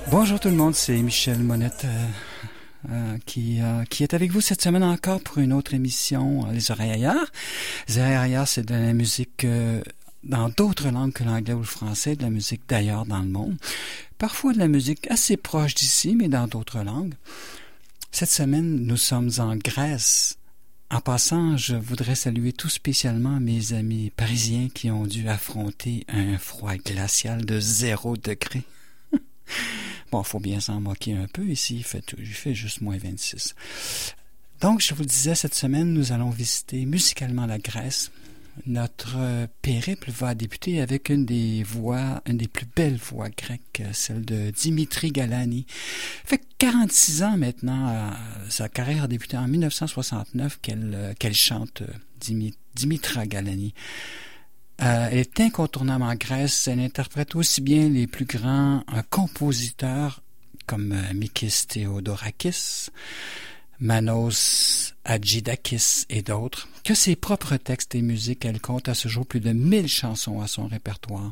Bonjour tout le monde, c'est Michel Monette qui est avec vous cette semaine encore pour une autre émission, Les Oreilles ailleurs. Les Oreilles ailleurs, c'est de la musique dans d'autres langues que l'anglais ou le français, de la musique d'ailleurs dans le monde. Parfois de la musique assez proche d'ici, mais dans d'autres langues. Cette semaine, nous sommes en Grèce. En passant, je voudrais saluer tout spécialement mes amis parisiens qui ont dû affronter un froid glacial de 0 degré. Bon, il faut bien s'en moquer un peu. Ici, il fait juste moins 26. Donc, je vous le disais, cette semaine, nous allons visiter musicalement la Grèce. Notre périple va débuter avec une des plus belles voix grecques, celle de Dimitri Galani. Fait 46 ans maintenant, sa carrière a débuté en 1969 qu'elle chante Dimitra Galani. Elle est incontournable en Grèce. Elle interprète aussi bien les plus grands compositeurs comme Mikis Theodorakis, Manos Hadjidakis et d'autres, que ses propres textes et musiques. Elle compte à ce jour plus de 1000 chansons à son répertoire.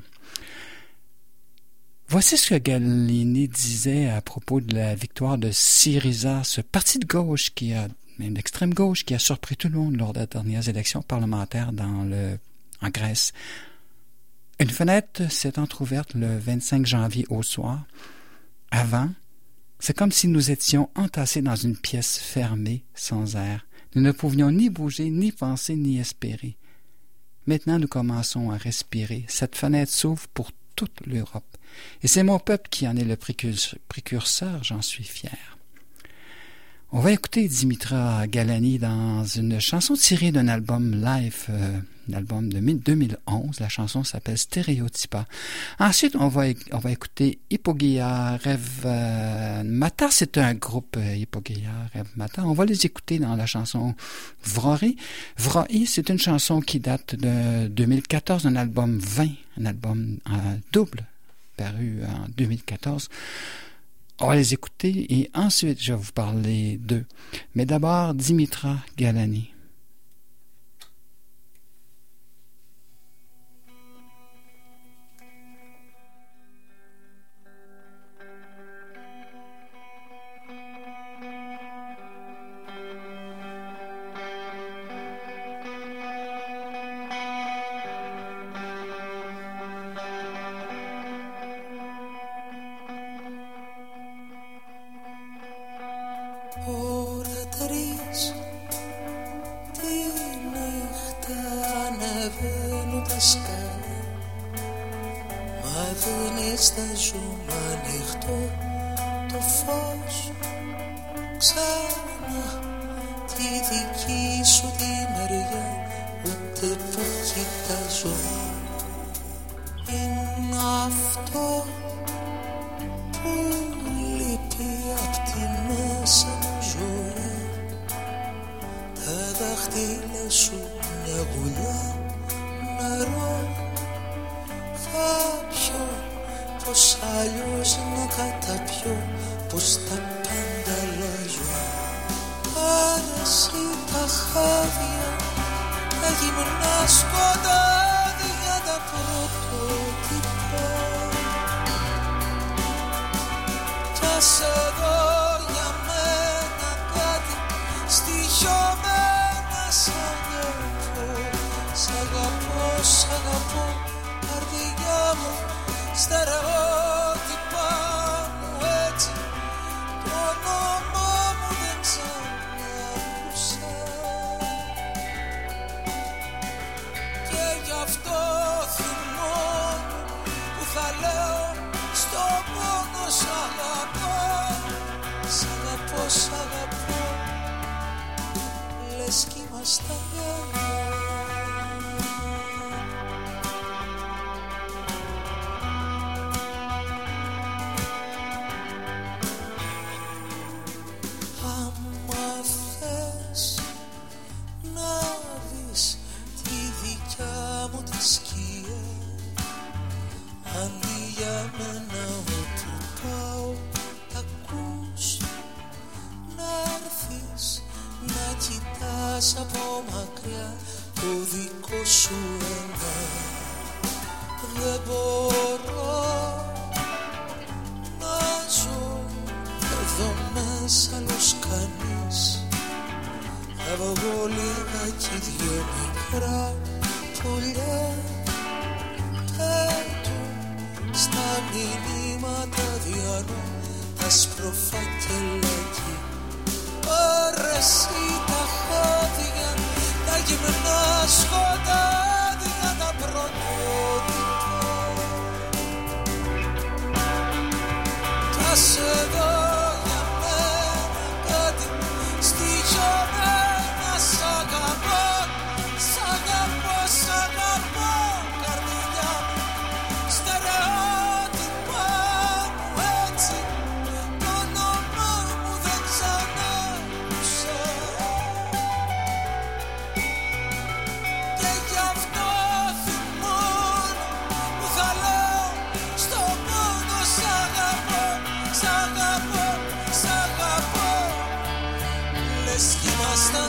Voici ce que Galani disait à propos de la victoire de Syriza, ce parti de gauche une extrême gauche qui a surpris tout le monde lors des dernières élections parlementaires en Grèce. Une fenêtre s'est entrouverte le 25 janvier au soir. Avant, c'est comme si nous étions entassés dans une pièce fermée, sans air. Nous ne pouvions ni bouger, ni penser, ni espérer. Maintenant, nous commençons à respirer. Cette fenêtre s'ouvre pour toute l'Europe. Et c'est mon peuple qui en est le précurseur, j'en suis fier. On va écouter Dimitra Galani dans une chanson tirée d'un album live, un album de 2011. La chanson s'appelle Stéréotypa. Ensuite, on va écouter Hypogeia Rev Mata. C'est un groupe Hypogeia Rev Mata. On va les écouter dans la chanson Vroi. Vroi, c'est une chanson qui date de 2014, un album 20, un album double paru en 2014. On va les écouter et ensuite je vais vous parler d'eux. Mais d'abord, Dimitra Galani. Από μακριά που κανένας άλλος κανείς. Θα βγω λίγα κι δυο μικρά πουλιά πέτουν στα μηνύματα διανού τα σπροφακελάκι. Πάρε εσύ τα χάδια, τα γυμνά σκοτάδια, τα πρωτότυπα. Κι ας εδώ για μένα κάτι στοιχειωμένα. Σ' αγαπώ, σ' αγαπώ, σ' αγαπώ, καρδιά μου. Στερεότυπα μου έτσι, το όνομά μου δεν ξανάκουσα. Και γι' αυτό θυμώνω που θα λέω στο μόνο. Σ' αγαπώ, σ' αγαπώ, σ' αγαπώ. Λες κι ήμασταν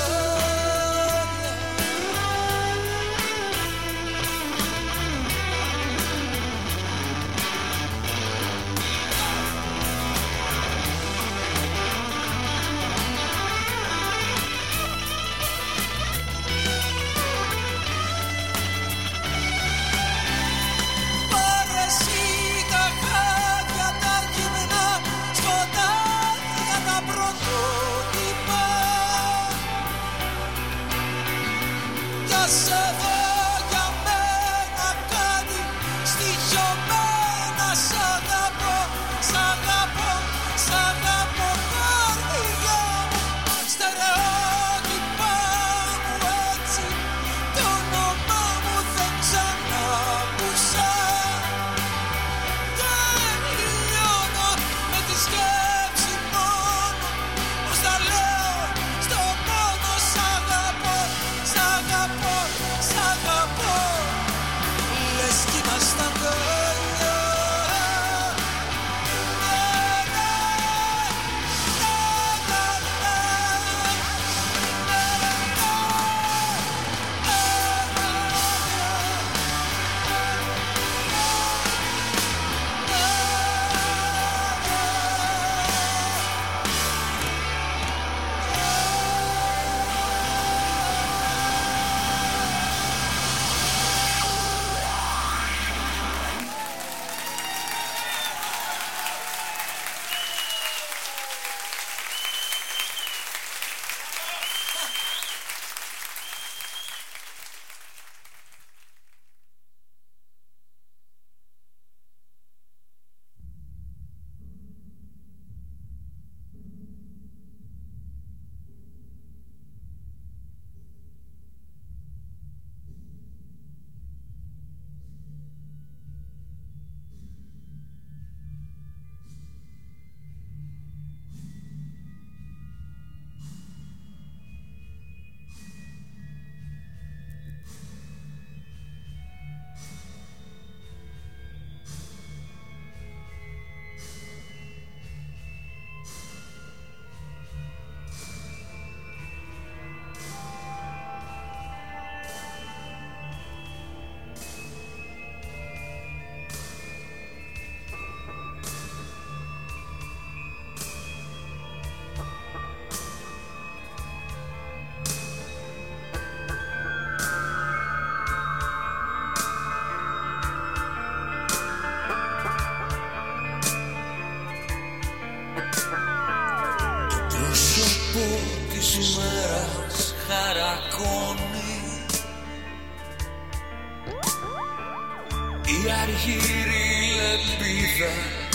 η αργύρη λεπίδα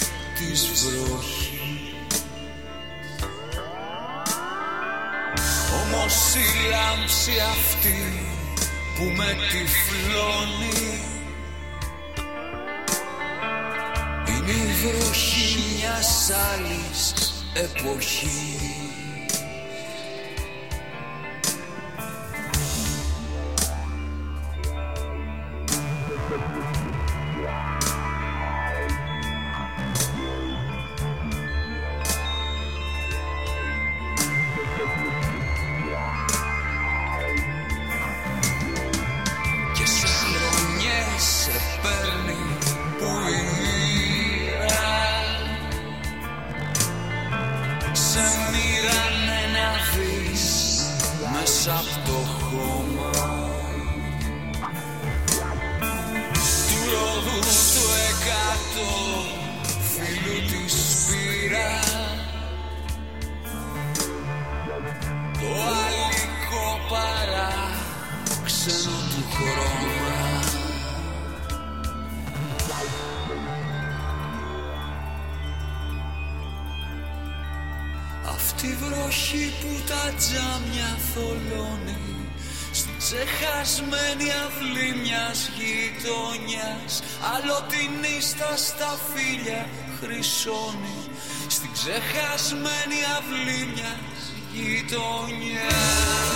της βροχής. Όμως η λάμψη αυτή που με τυφλώνει είναι η βροχή μιας άλλης εποχής. Σε μοίρανε να δεις μέσα απ' το χώμα του ρόδου του εκατό φίλου της πήρα το αλικό παράξενο του χρώμα. Αυτή η βροχή που τα τζάμια θολώνει στην ξεχασμένη αυλή μιας γειτονιάς, άλλο την ίστα στα φύλλα χρυσώνει στην ξεχασμένη αυλή μιας γειτονιάς.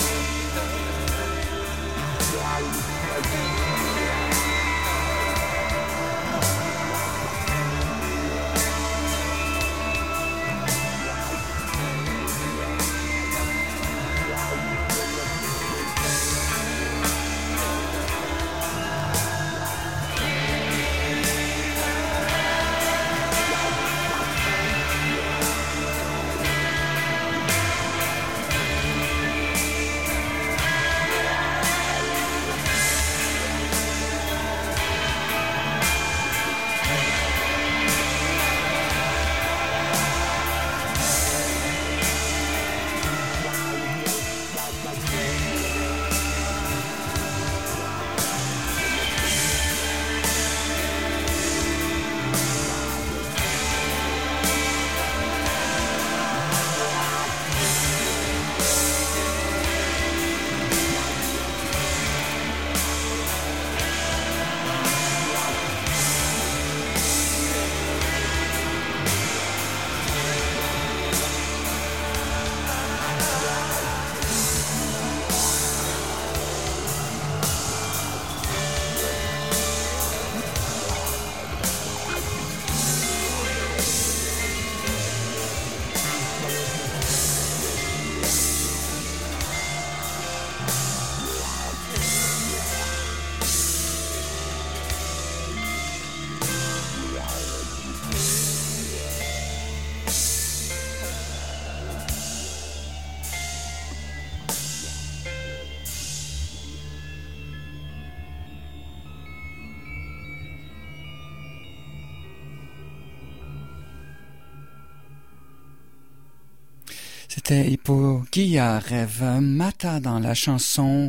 C'était Hippo Guillarève Mata dans la chanson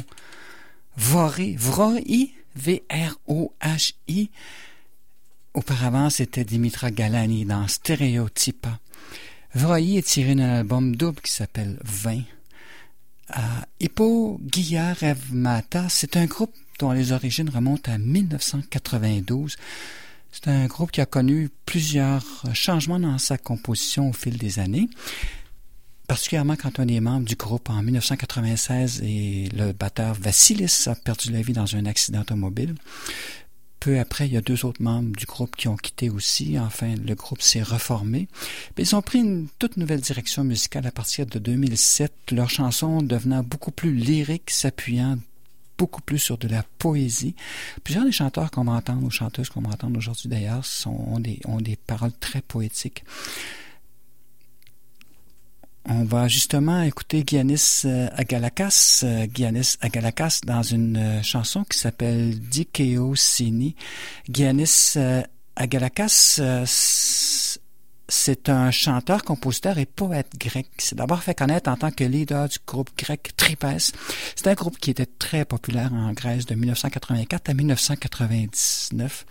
Vrohi, V-R-O-H-I. Auparavant, c'était Dimitra Galani dans Stéréotypa. Vrohi est tiré d'un album double qui s'appelle 20. Hippo Guillarève Mata, c'est un groupe dont les origines remontent à 1992. C'est un groupe qui a connu plusieurs changements dans sa composition au fil des années. Particulièrement quand un des membres du groupe en 1996 et le batteur Vassilis a perdu la vie dans un accident automobile. Peu après, il y a 2 autres membres du groupe qui ont quitté aussi. Enfin, le groupe s'est reformé. Ils ont pris une toute nouvelle direction musicale à partir de 2007, leurs chansons devenant beaucoup plus lyriques, s'appuyant beaucoup plus sur de la poésie. Plusieurs des chanteurs qu'on va entendre, ou chanteuses qu'on va entendre aujourd'hui d'ailleurs, ont des paroles très poétiques. On va justement écouter Giannis Agalakas dans une chanson qui s'appelle Dikeo Sini. Giannis Agalakas, c'est un chanteur, compositeur et poète grec. Il s'est d'abord fait connaître en tant que leader du groupe grec Tripes. C'est un groupe qui était très populaire en Grèce de 1984 à 1999.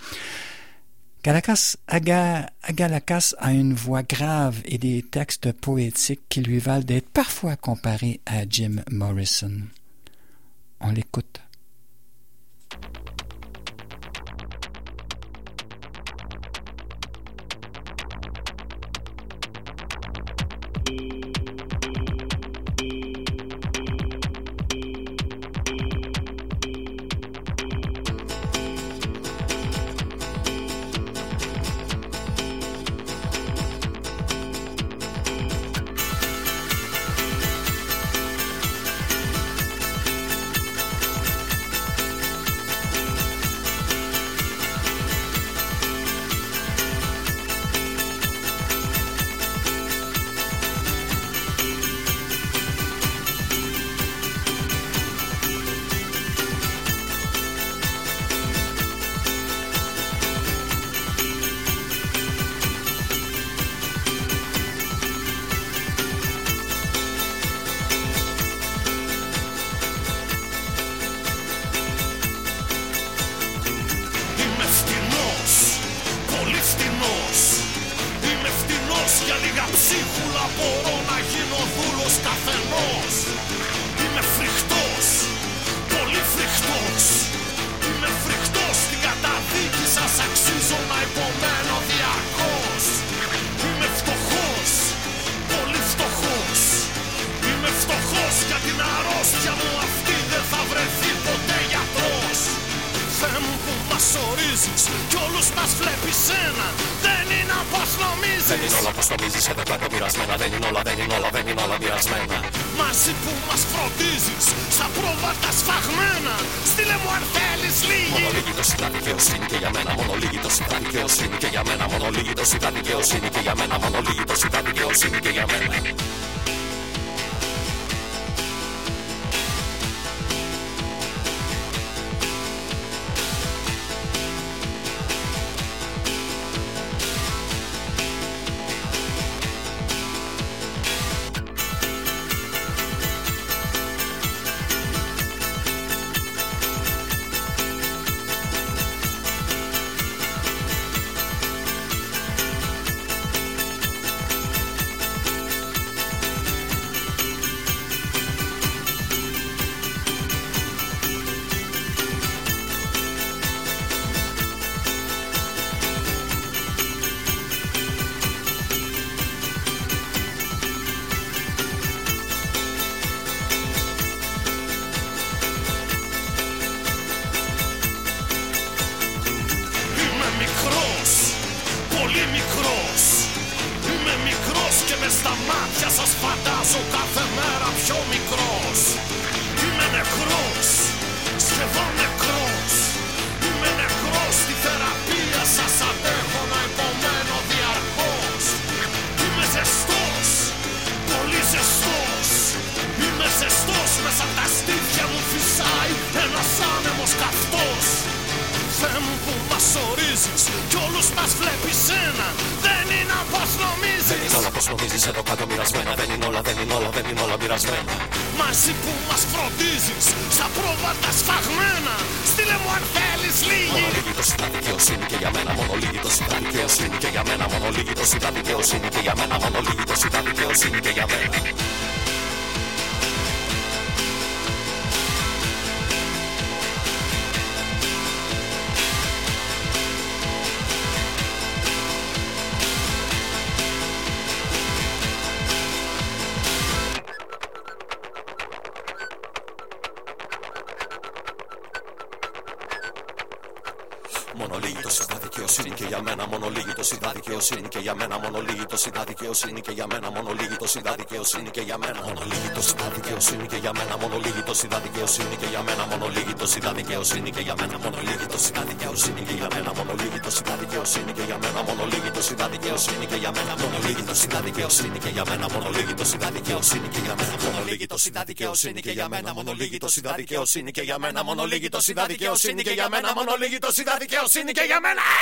Agalakas a une voix grave et des textes poétiques qui lui valent d'être parfois comparé à Jim Morrison. On l'écoute. μπορώ να γίνω δούλος καθενός. Είμαι φρικτός, πολύ φρικτός. Είμαι φρικτός, στην καταδίκη σας αξίζω να υπομένω διαρκώς. Είμαι φτωχός, πολύ φτωχός. Είμαι φτωχός για την αρρώστια μου αυτή δεν θα βρεθεί ποτέ γιατρός. Θεέ μου που μας ορίζεις κι όλους μας βλέπεις ένα. Δεν είναι όπως νομίζεις. Δεν είναι όλα όπως νομίζεις, εδώ κάτω μοιρασμένα. Δεν είναι όλα, δεν είναι όλα, δεν είναι όλα μοιρασμένα. Μαζί που μας φροντίζεις, σαν πρόβατα σφαγμένα. Στείλε μου αν θέλεις λίγη. Μόνο λίγη το συντά δικαιοσύνη και για μένα. Μόνο λίγη το συντά δικαιοσύνη και για μένα. Μόνο λίγη το συντά δικαιοσύνη και για μένα. Μόνο λίγη το συντά δικαιοσύνη και για μένα. Μαζί που μας φροντίζεις, σαν πρόβατα σφαγμένα. Στείλε μου αν θέλεις λίγη. Μόνο λίγη το συντά δικαιοσύνη και για μένα. Μόνο λίγη το συντά δικαιοσύνη και για μένα. Μόνο λίγη το συντά δικαιοσύνη και για μένα. Μόνο λίγη το συντά δικαιοσύνη και για μένα. Συντά δικαιοσύνη και για μένα. Μόνο λίγη το συντά δικαιοσύνη και για μένα. Μόνο λίγη το συντά δικαιοσύνη και για μένα. Μόνο λίγη το συντά δικαιοσύνη και για μένα. Μόνο λίγη το συντά δικαιοσύνη και για μένα. Μόνο λίγη το συντά δικαιοσύνη και για μένα. Μόνο λίγη το συντά δικαιοσύνη και για μένα. Μόνο λίγη το συντά δικαιοσύνη και για μένα. Μόνο λίγη το συντά δικαιοσύνη και για μένα. Μόνο λίγη το συντά δικαιοσύνη και για μένα. Μόνο λίγη το συντά δικαιοσύνη και για μένα. Μόνο λίγη το συντά δικαιοσύνη και για μένα. Μόνο λίγη το συντά δικαιοσύνη και για μένα. Μόνο λίγη το συντά δικαιοσύνη και για μένα. Μόνο λίγη το συντά δικαιοσύνη και για μένα.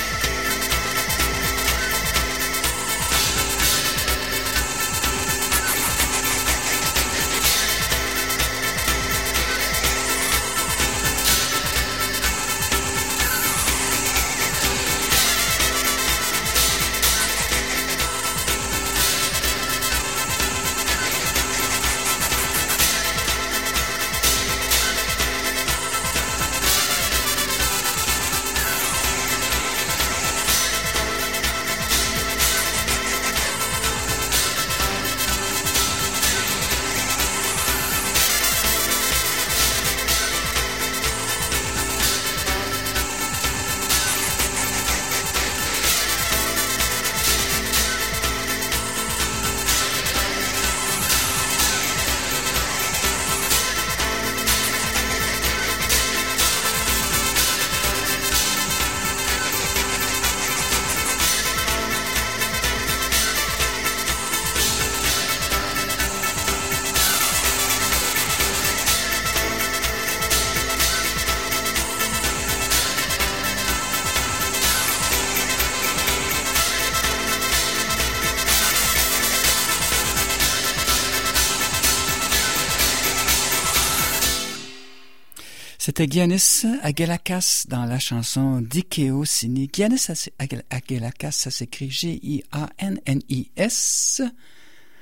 C'était Giannis Agelakis dans la chanson Dikeosini. Giannis Agelakis, ça s'écrit Giannis.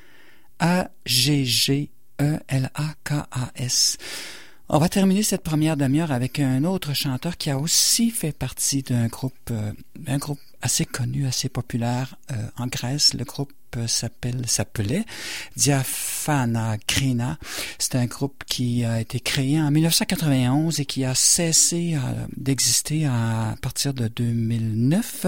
A-G-G-E-L-A-K-A-S. On va terminer cette première demi-heure avec un autre chanteur qui a aussi fait partie d'un groupe assez connu, assez populaire en Grèce. Le groupe s'appelait Diaphanakrina. C'est un groupe qui a été créé en 1991 et qui a cessé d'exister à partir de 2009.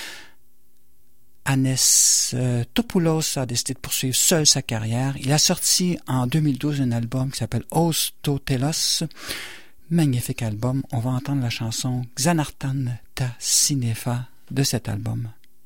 Hannes Topoulos a décidé de poursuivre seul sa carrière. Il a sorti en 2012 un album qui s'appelle Ostotelos. Magnifique album. On va entendre la chanson Xanartan ta Cinefa de cet album.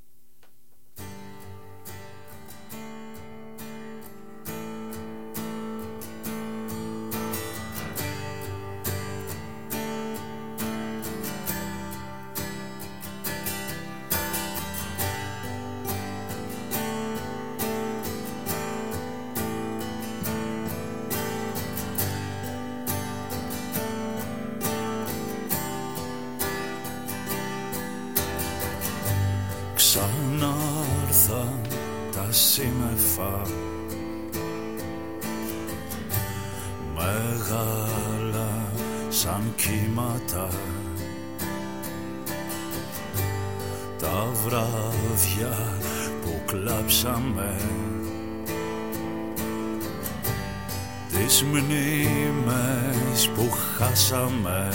Ξανάρθαν τα σύννεφα μεγάλα σαν κύματα, τα βράδια που κλάψαμε, τις μνήμες που χάσαμε,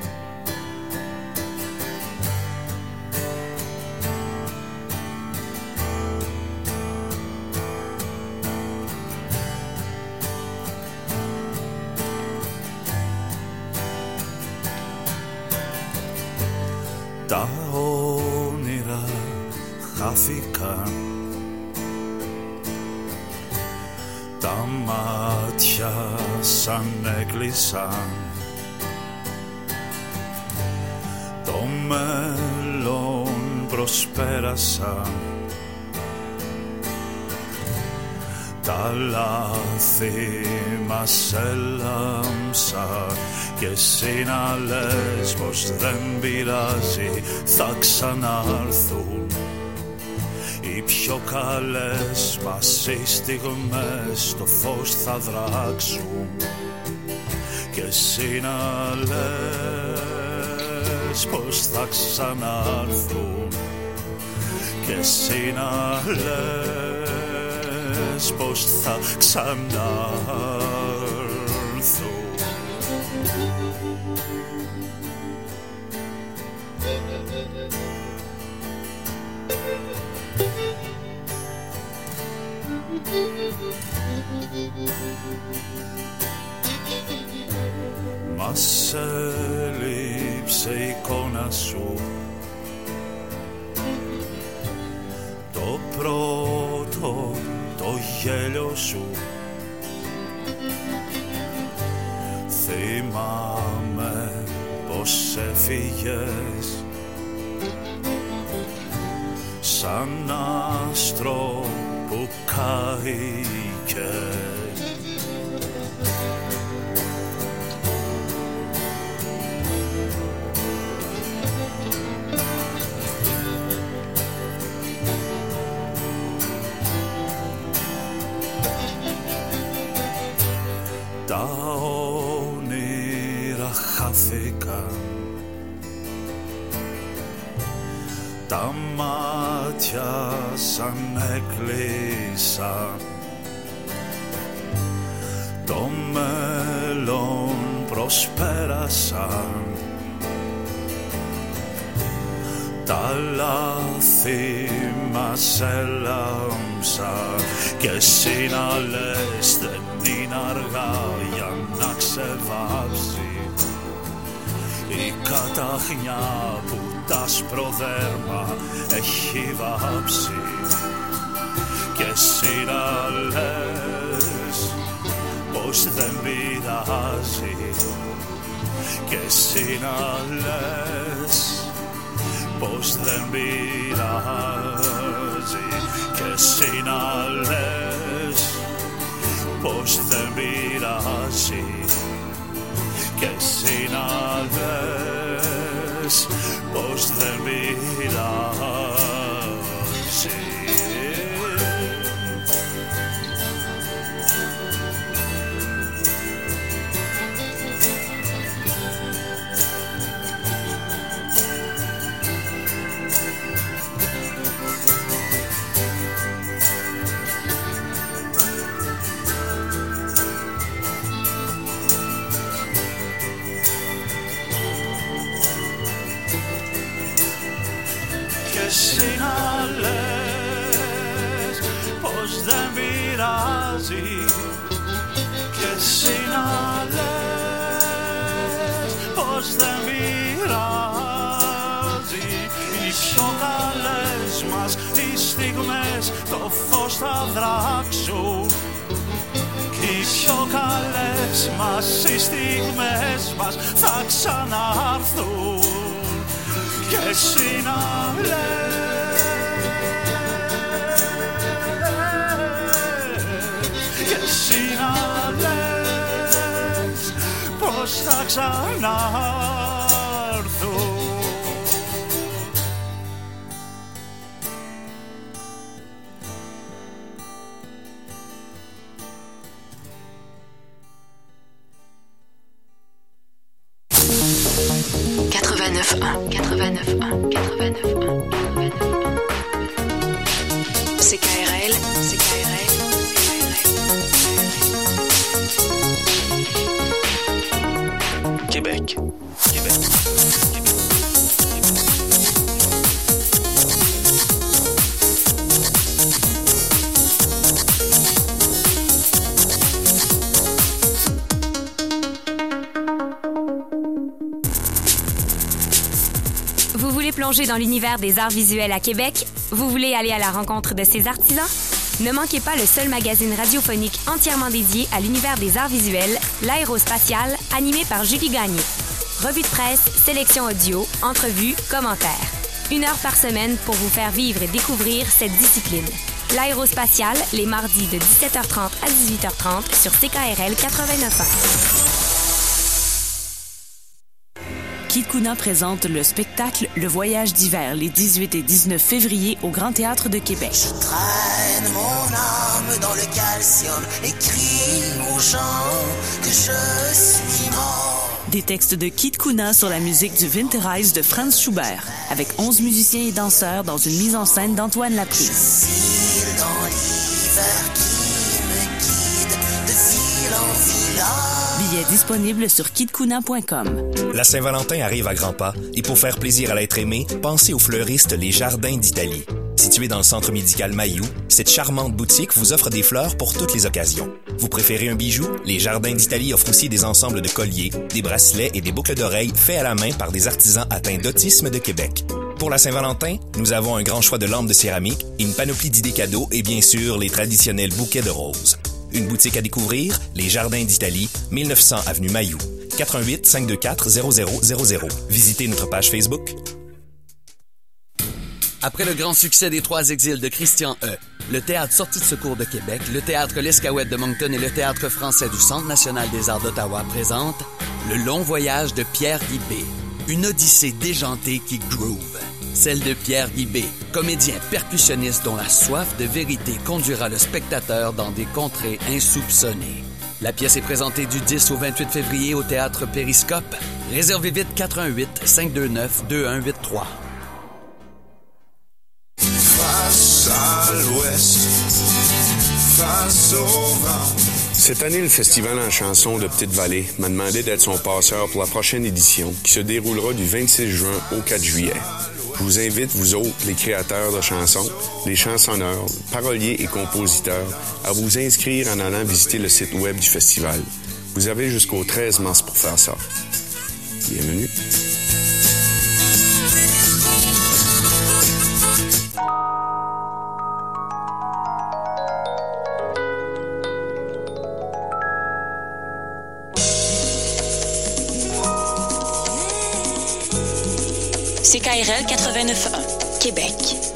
τα όνειρα χάθηκαν, τα μάτια σαν έκλεισαν, το μέλλον προσπέρασαν, τα λάθη μας έλαμψαν και εσύ να λες πως δεν πειράζει, θα ξανάρθουν οι πιο καλές μας οι στιγμές, στο φως θα δράξουν και εσύ να λες πως θα ξανάρθουν και εσύ να λες πως θα ξανάρθουν. Μας έλειψε η εικόνα σου, το πρώτο το γέλιο σου, θυμάμαι πως έφυγες σαν άστρο που κάηκες. Τα όνειρα χάθηκαν, τα μάτια σαν έκλεισαν, το μέλλον προσπέρασαν, τα λάθη μας έλαμψαν και εσύ να λες δεν είναι αργά για να ξεβάψει η καταχνιά που τ' άσπρο δέρμα έχει βάψει και εσύ να λες πως δεν πειράζει και εσύ να λες πως δεν πειράζει και εσύ να λες πως δεν πειράζει και εσύ να λες πως δεν πειράζει. και εσύ να λες πως δεν πειράζει. Οι πιο καλές μας οι στιγμές το φως θα δράξουν. Οι πιο καλές μας οι στιγμές μας θα ξανάρθουν. Και εσύ να λες, και εσύ να λες πως θα ξανάρθουν. CKRL. Québec. Vous voulez plonger dans l'univers des arts visuels à Québec? Vous voulez aller à la rencontre de ces artisans? Ne manquez pas le seul magazine radiophonique entièrement dédié à l'univers des arts visuels, l'Aérospatial, animé par Julie Gagné. Revue de presse, sélection audio, entrevues, commentaires. 1 heure par semaine pour vous faire vivre et découvrir cette discipline. L'Aérospatial, les mardis de 17h30 à 18h30 sur CKRL 89.1. Kid Kuna présente le spectacle Le Voyage d'hiver les 18 et 19 février au Grand Théâtre de Québec. Je traîne mon âme dans le calcium et crie aux gens que je suis mort. Des textes de Kid Kuna sur la musique du Winterreise de Franz Schubert, avec 11 musiciens et danseurs dans une mise en scène d'Antoine Laprise. Je file dans l'hiver qui me guide de fil en filage. Billets disponibles sur kidkuna.com. La Saint-Valentin arrive à grands pas et pour faire plaisir à l'être aimé, pensez aux fleuristes Les Jardins d'Italie. Située dans le centre médical Mailloux, cette charmante boutique vous offre des fleurs pour toutes les occasions. Vous préférez un bijou? Les Jardins d'Italie offrent aussi des ensembles de colliers, des bracelets et des boucles d'oreilles faits à la main par des artisans atteints d'autisme de Québec. Pour la Saint-Valentin, nous avons un grand choix de lampes de céramique, une panoplie d'idées cadeaux et bien sûr les traditionnels bouquets de roses. Une boutique à découvrir, Les Jardins d'Italie, 1900 avenue Mailloux, 88 524 0000. Visitez notre page Facebook. Après le grand succès des 3 exils de Christian E., le Théâtre Sortie de secours de Québec, le Théâtre l'Escaouette de Moncton et le Théâtre français du Centre national des arts d'Ottawa présentent Le long voyage de Pierre Guibé, une odyssée déjantée qui groove. Celle de Pierre Guibé, comédien percussionniste dont la soif de vérité conduira le spectateur dans des contrées insoupçonnées. La pièce est présentée du 10 au 28 février au Théâtre Périscope. Réservez vite 418 529 2183. Face à l'ouest, face au vent. Cette année, le Festival en chanson de Petite-Vallée m'a demandé d'être son passeur pour la prochaine édition qui se déroulera du 26 juin au 4 juillet. Je vous invite, vous autres, les créateurs de chansons, les chansonneurs, paroliers et compositeurs, à vous inscrire en allant visiter le site web du festival. Vous avez jusqu'au 13 mars pour faire ça. Bienvenue. CKRL 89.1, Québec.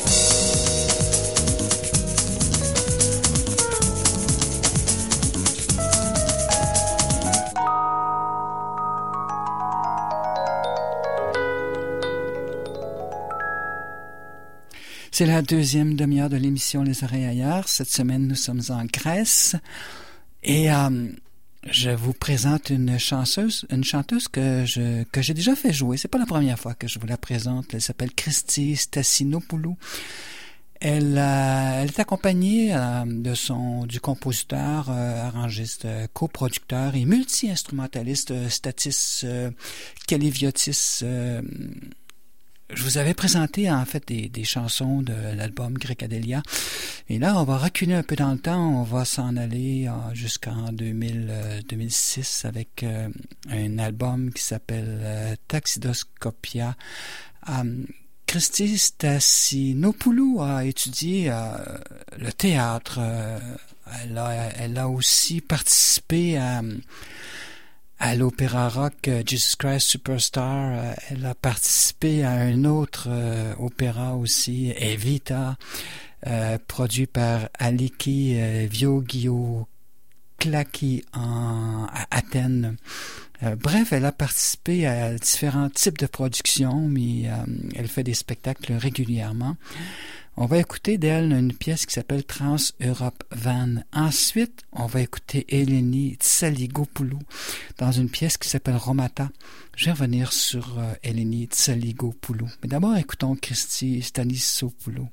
C'est la deuxième demi-heure de l'émission Les Oreilles ailleurs. Cette semaine, nous sommes en Grèce et je vous présente une chanteuse que j'ai déjà fait jouer. C'est pas la première fois que je vous la présente. Elle s'appelle Christy Stassinopoulou. Elle est accompagnée du compositeur, arrangiste, coproducteur et multi-instrumentaliste Statis Kaliviotis. Je vous avais présenté en fait des chansons de l'album Grecadelia Et là, on va reculer un peu dans le temps. On va s'en aller jusqu'en 2006 avec un album qui s'appelle Taxidoscopia. Christy Stasinopoulou a étudié le théâtre. Elle a aussi participé à l'opéra rock Jesus Christ Superstar. Elle a participé à un autre opéra aussi, Evita, produit par Aliki Viogiouklaki à Athènes. Bref, elle a participé à différents types de productions, mais elle fait des spectacles régulièrement. On va écouter d'elle une pièce qui s'appelle Trans-Europe Van. Ensuite, on va écouter Eleni Tsaligopoulou dans une pièce qui s'appelle Romata. Je vais revenir sur Eleni Tsaligopoulou. Mais d'abord, écoutons Christy Stanisopoulou.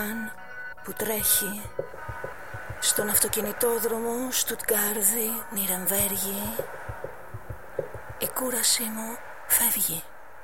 τραν που τρέχει στον αυτοκινητόδρομο Στουτγκάρδη, Νιρεμβέργη. Η κούρασή μου φεύγει.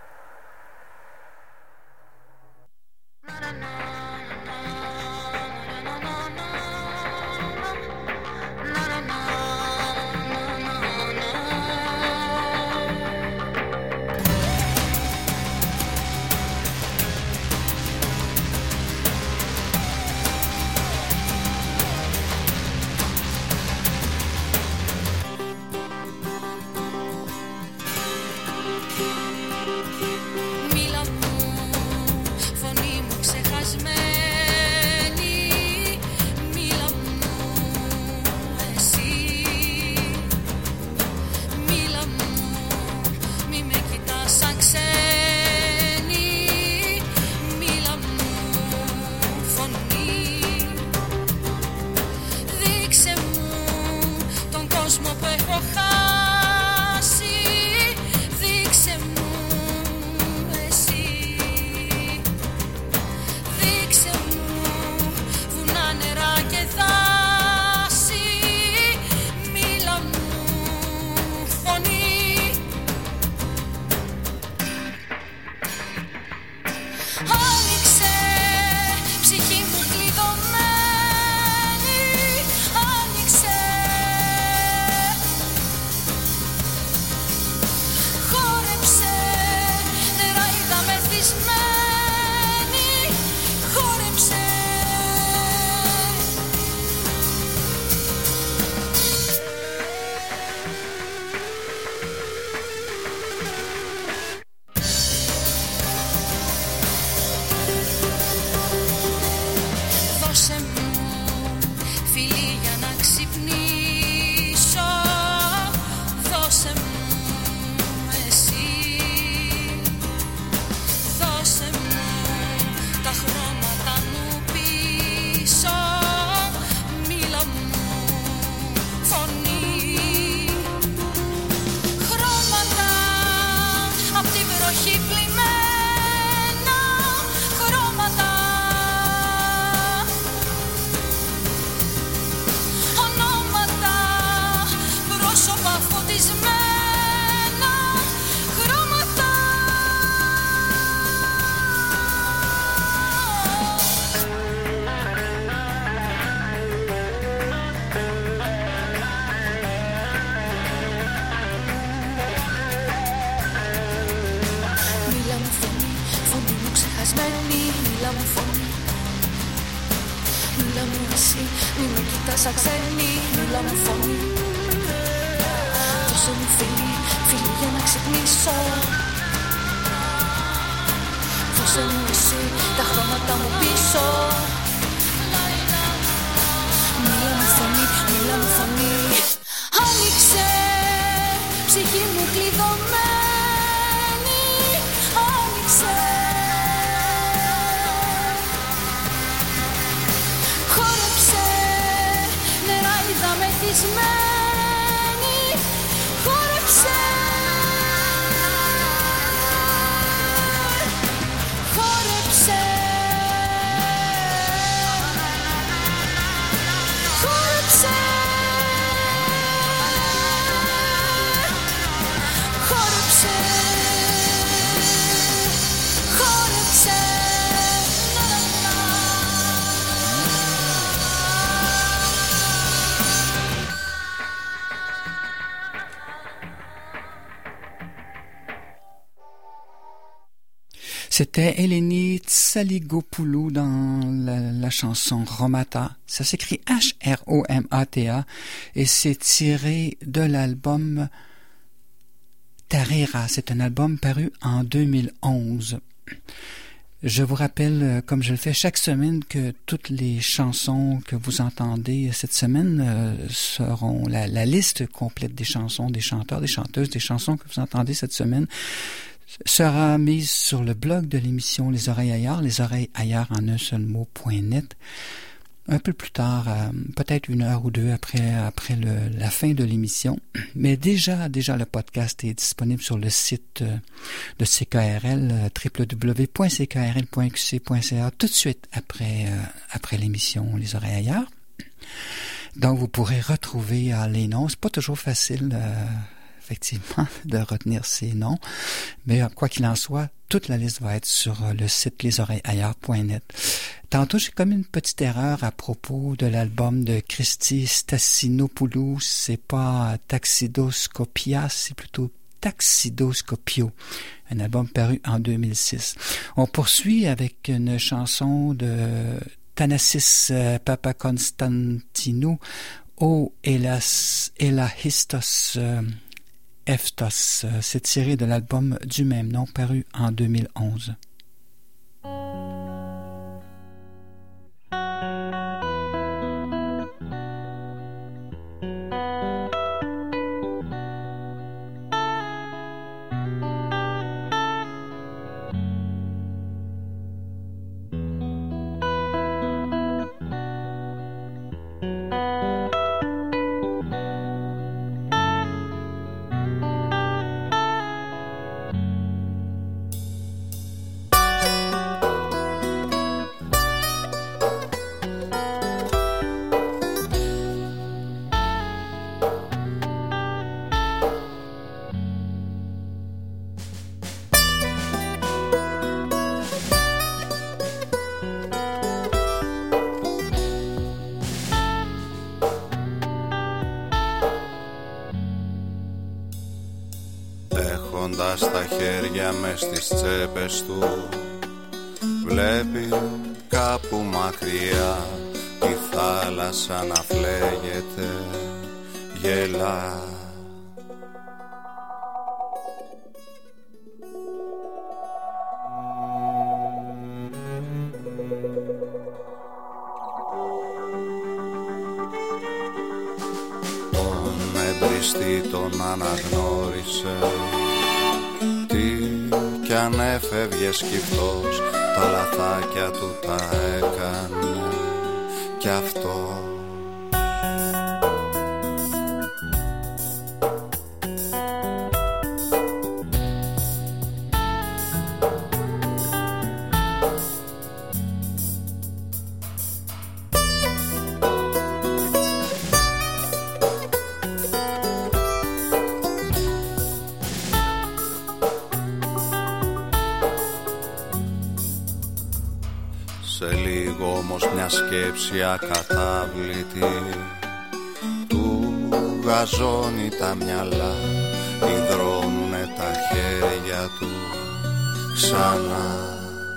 C'était Eleni Tsaligopoulou dans la chanson Romata. Ça s'écrit H-R-O-M-A-T-A et c'est tiré de l'album Tarira. C'est un album paru en 2011. Je vous rappelle, comme je le fais chaque semaine, que toutes les chansons que vous entendez cette semaine seront la liste complète des chansons, des chanteurs, des chanteuses, des chansons que vous entendez cette semaine sera mise sur le blog de l'émission Les Oreilles Ailleurs en un seul mot.net. un peu plus tard, peut-être 1 heure ou 2 après la fin de l'émission. Mais déjà, le podcast est disponible sur le site de CKRL, www.ckrl.qc.ca, tout de suite après l'émission Les Oreilles ailleurs. Donc, vous pourrez retrouver les noms. C'est pas toujours facile, effectivement, de retenir ces noms. Mais quoi qu'il en soit, toute la liste va être sur le site lesoreillesailleurs.net. Tantôt, j'ai commis une petite erreur à propos de l'album de Christy Stassinopoulos. C'est pas Taxidoscopia, c'est plutôt Taxidoscopio, un album paru en 2006. On poursuit avec une chanson de Thanasis Papakonstantinou, O Elahistos Eftos. C'est tiré de l'album du même nom paru en 2011. Στα χέρια μες στις τσέπες του βλέπει κάπου μακριά τη θάλασσα να φλέγεται, γελά. Τον εμπριστή τον αναγνώρισε, κι αν έφευγε σκυφτός, τα λαθάκια του τα έκανε κι αυτό. Σκέψη ακατάβλητη του γαζώνει τα μυαλά, υδρώνουνε τα χέρια του ξανά.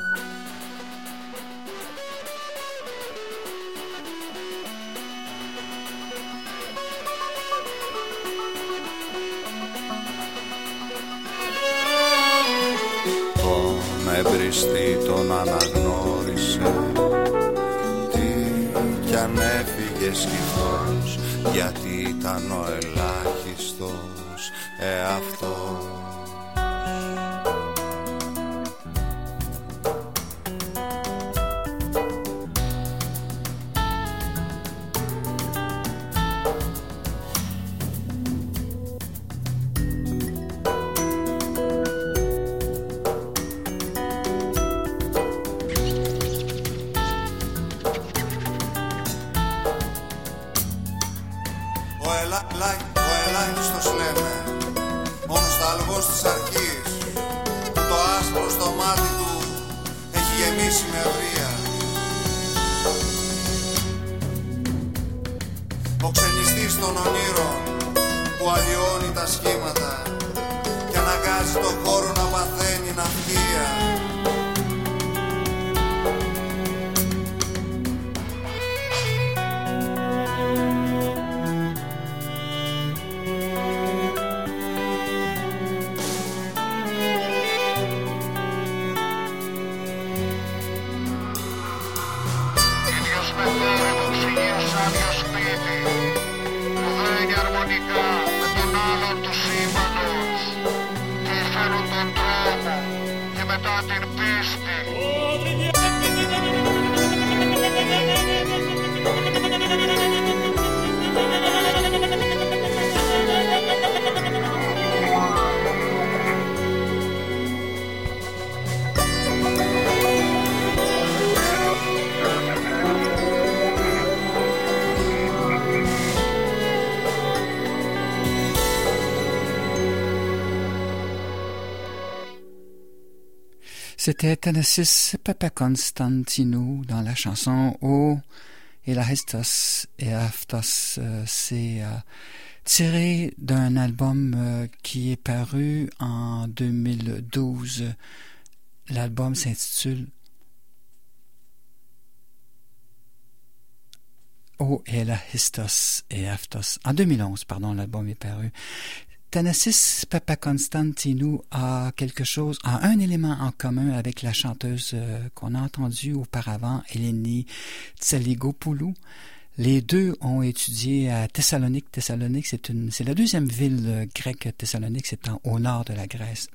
Τον εμπριστή τον αναγνώρισε κι αν έφυγε σκυφτός, γιατί ήταν ο ελάχιστος εαυτός. C'était Thanasis Papakonstantinou dans la chanson O Elahistos et Aftos. C'est tiré d'un album qui est paru en 2012. L'album s'intitule O Elahistos et Aftos. En 2011, pardon, l'album est paru. Thanasis Papakonstantinou a un élément en commun avec la chanteuse qu'on a entendue auparavant, Eleni Tsaligopoulou. Les deux ont étudié à Thessalonique. Thessalonique, c'est la deuxième ville grecque. Thessalonique, c'est au nord de la Grèce.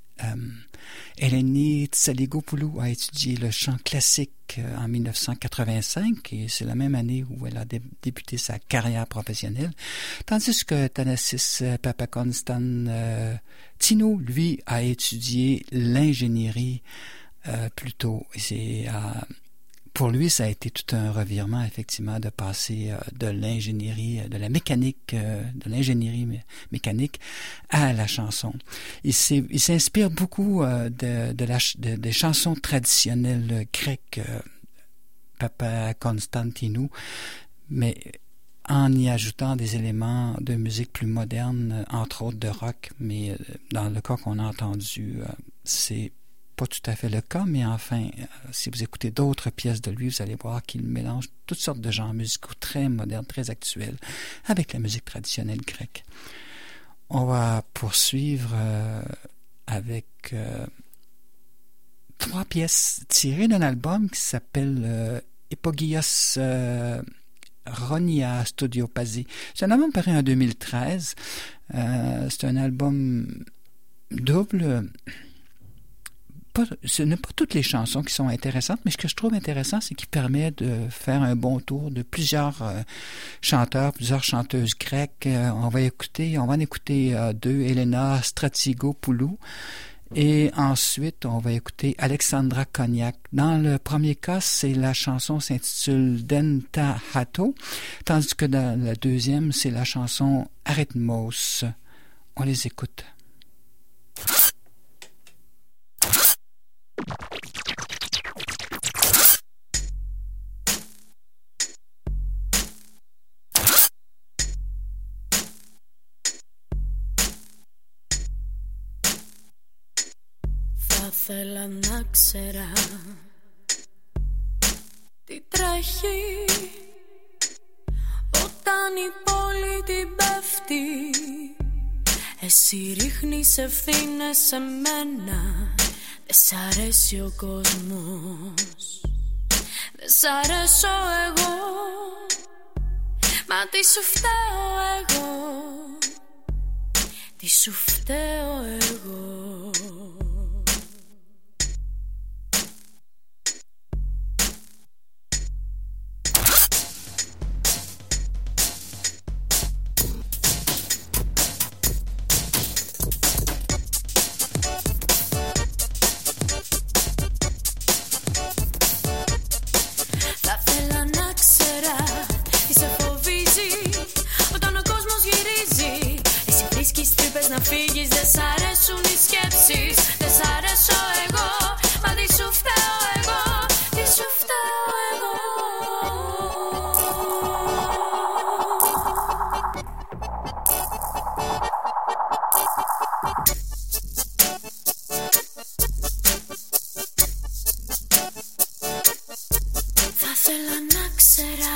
Eleni Tsaligopoulou a étudié le chant classique en 1985 et c'est la même année où elle a débuté sa carrière professionnelle, tandis que Thanasis Papakonstantinou, lui, a étudié l'ingénierie plus tôt. Pour lui, ça a été tout un revirement, effectivement, de passer de l'ingénierie, de la mécanique, de l'ingénierie mécanique à la chanson. Il s'inspire beaucoup des chansons traditionnelles grecques, Papakonstantinou, mais en y ajoutant des éléments de musique plus moderne, entre autres de rock. Mais dans le cas qu'on a entendu, c'est pas tout à fait le cas, mais enfin, si vous écoutez d'autres pièces de lui, vous allez voir qu'il mélange toutes sortes de genres musicaux très modernes, très actuels, avec la musique traditionnelle grecque. On va poursuivre avec 3 pièces tirées d'un album qui s'appelle Epogios Ronia Studiopasi. C'est un album paru en 2013. C'est un album double. Ce n'est pas toutes les chansons qui sont intéressantes, mais ce que je trouve intéressant, c'est qu'il permet de faire un bon tour de plusieurs chanteurs, plusieurs chanteuses grecques. On va en écouter 2, Elena Stratigopoulou, et ensuite on va écouter Alexandra Cognac. Dans le premier cas, la chanson s'intitule Denta Hato, tandis que dans la deuxième, c'est la chanson Arithmos. On les écoute. Θα θέλα να ξέρα τι τρέχει όταν η πόλη την πέφτει. Εσύ ρίχνεις ευθύνες σε μένα. Δε σ' αρέσει ο κόσμος, δε σ' αρέσω εγώ. Μα τι σου φταίω εγώ, τι σου φταίω εγώ. Να φύγεις, δεν σ' αρέσουν οι σκέψεις. Δεν σ' αρέσω εγώ, μα τι σου φταίω εγώ, τι σου φταίω εγώ. Θα ήθελα να ξέρα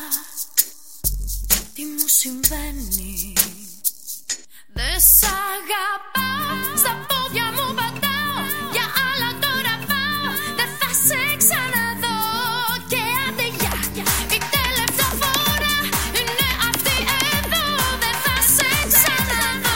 τι μου συμβαίνει. Δεν σ' αγαπάω, στα πόδια μου πατάω, για άλλα τώρα πάω, δεν θα σε ξαναδώ. Και άντε γεια, η τελευταία φορά είναι αυτή εδώ, δεν θα σε ξαναδώ.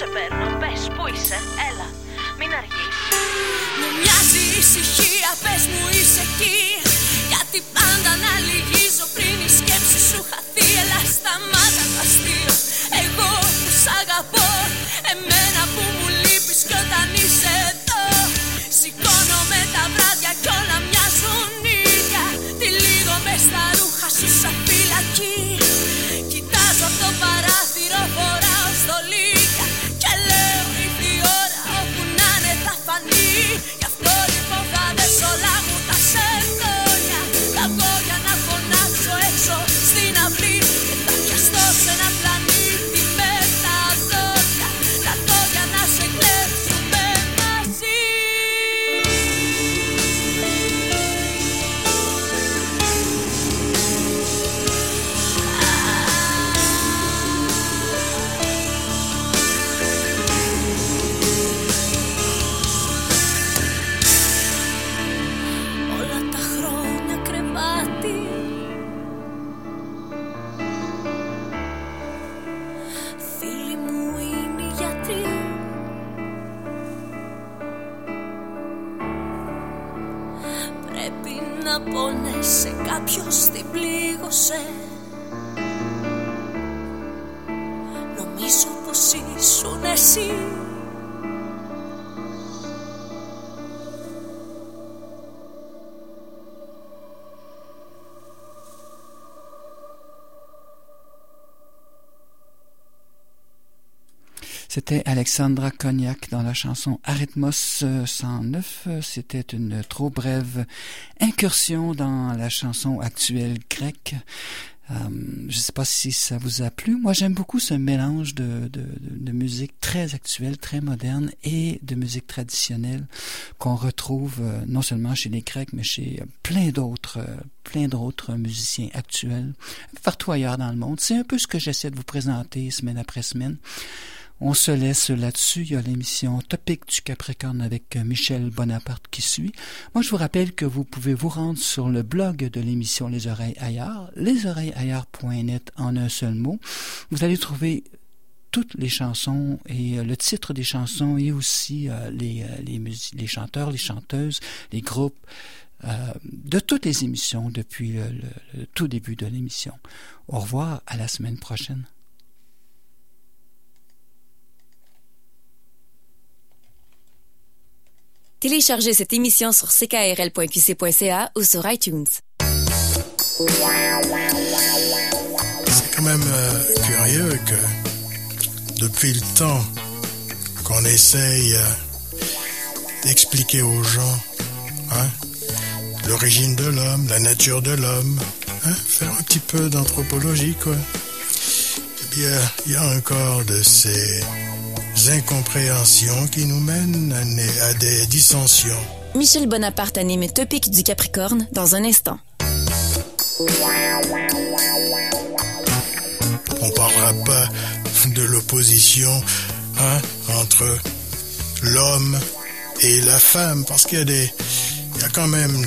σε παίρνω, πες που είσαι, έλα, μην αργείς. Μου μοιάζει η ησυχία, πες μου είσαι εκεί. Γιατί πάντα να λυγίζω πριν η σκέψη σου χαθεί. Έλα σταμάτα το αστείο, εγώ που σ' αγαπώ. Εμένα που μου λείπεις κι όταν είσαι εδώ. Σηκώνομαι τα βράδια κι όλα μοιάζουν ίδια. Τυλίγω μες στα ρούχα σου σαν φυλακή. Κοιτάζω από το παράθυρο, φοράω στολίδια. Και λέω ήρθε η ώρα, όπου να είναι θα φανεί. Γι' αυτό λοιπόν θα δες όλα μου τα σεντόνια. Θα βγω για να φωνάξω έξω στην αυλή. Και θα πιαστώ σε ένα πλανήτη με τα δόντια. Θα δω για να σε κλέψουμε μαζί. Όλα τα χρόνια κρεβάτι. Φίλοι μου είναι οι γιατροί. Πρέπει να πονέσαι, κάποιος την πλήγωσε. Νομίζω πως ήσουν εσύ. C'était Alexandra Cognac dans la chanson Arrhythmos 109. C'était une trop brève incursion dans la chanson actuelle grecque. Je ne sais pas si ça vous a plu. Moi, j'aime beaucoup ce mélange de musique très actuelle, très moderne et de musique traditionnelle qu'on retrouve non seulement chez les Grecs, mais chez plein d'autres musiciens actuels, partout ailleurs dans le monde. C'est un peu ce que j'essaie de vous présenter semaine après semaine. On se laisse là-dessus. Il y a l'émission Topic du Capricorne avec Michel Bonaparte qui suit. Moi, je vous rappelle que vous pouvez vous rendre sur le blog de l'émission Les Oreilles Ailleurs, lesoreillesailleurs.net en un seul mot. Vous allez trouver toutes les chansons et le titre des chansons et aussi les chanteurs, les chanteuses, les groupes de toutes les émissions depuis le tout début de l'émission. Au revoir, à la semaine prochaine. Téléchargez cette émission sur ckrl.qc.ca ou sur iTunes. C'est quand même curieux que depuis le temps qu'on essaye d'expliquer aux gens l'origine de l'homme, la nature de l'homme, faire un petit peu d'anthropologie, quoi. Eh bien, il y a encore de ces incompréhensions qui nous mènent à des dissensions. Michel Bonaparte anime Topic du Capricorne dans un instant. On parlera pas de l'opposition entre l'homme et la femme, parce qu'il y a quand même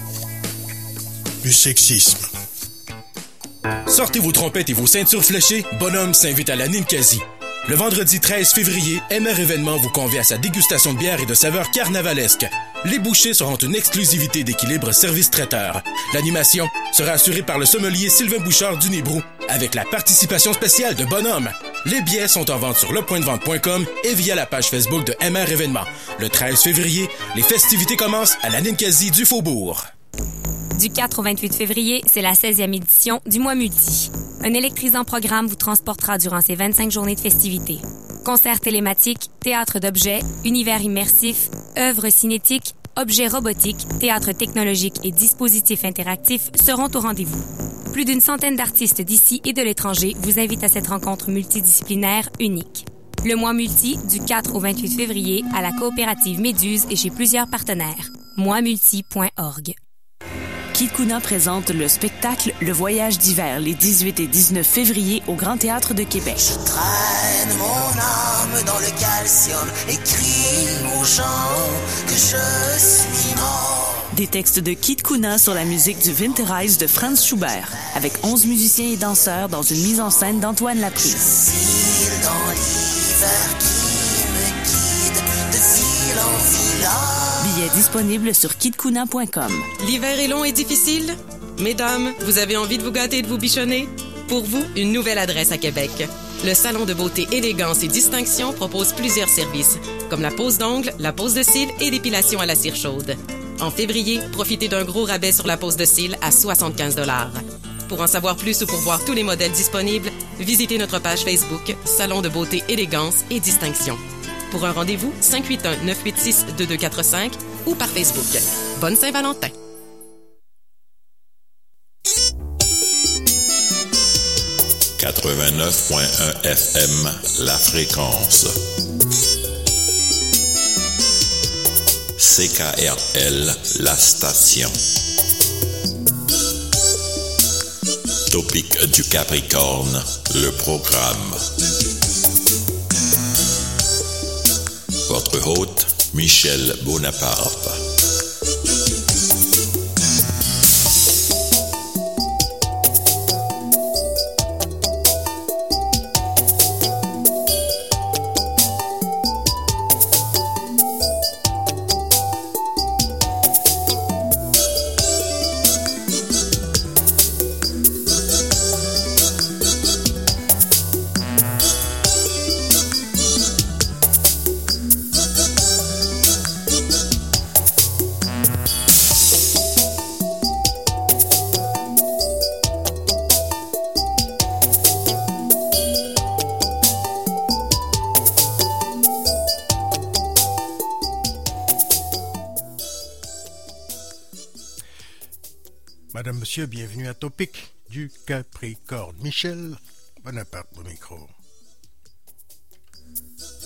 du sexisme. Sortez vos trompettes et vos ceintures fléchées, Bonhomme s'invite à la Ninkasi. Le vendredi 13 février, MR Événement vous convie à sa dégustation de bière et de saveurs carnavalesques. Les bouchées seront une exclusivité d'Équilibre Service Traiteur. L'animation sera assurée par le sommelier Sylvain Bouchard du Nibrou, avec la participation spéciale de Bonhomme. Les billets sont en vente sur lepointdevente.com et via la page Facebook de MR Événement. Le 13 février, les festivités commencent à la Ninkasi du Faubourg. Du 4 au 28 février, c'est la 16e édition du Mois Multi. Un électrisant programme vous transportera durant ces 25 journées de festivités. Concerts télématiques, théâtre d'objets, univers immersif, œuvres cinétiques, objets robotiques, théâtre technologique et dispositifs interactifs seront au rendez-vous. Plus d'une centaine d'artistes d'ici et de l'étranger vous invitent à cette rencontre multidisciplinaire unique. Le Mois Multi, du 4 au 28 février, à la coopérative Méduse et chez plusieurs partenaires. moismulti.org. Kid Kuna présente le spectacle Le Voyage d'hiver les 18 et 19 février au Grand Théâtre de Québec. Je traîne mon âme dans le calcium et crie aux gens que je suis mort. Des textes de Kid Kuna sur la musique du Winterreise de Franz Schubert, avec 11 musiciens et danseurs dans une mise en scène d'Antoine Laprise. Je file dans l'hiver qui Billets disponibles sur kitkuna.com. L'hiver est long et difficile? Mesdames, vous avez envie de vous gâter et de vous bichonner? Pour vous, une nouvelle adresse à Québec. Le Salon de beauté Élégance et Distinction propose plusieurs services, comme la pose d'ongles, la pose de cils et l'épilation à la cire chaude. En février, profitez d'un gros rabais sur la pose de cils à 75 $. Pour en savoir plus ou pour voir tous les modèles disponibles, visitez notre page Facebook Salon de beauté Élégance et Distinction. Pour un rendez-vous, 581-986-2245 ou par Facebook. Bonne Saint-Valentin! « 89.1 FM, la fréquence. CKRL, la station. Topic du Capricorne, le programme. Votre hôte, Michel Bonaparte. Madame, Monsieur, bienvenue à Topic du Capricorne. Michel Bonaparte au micro.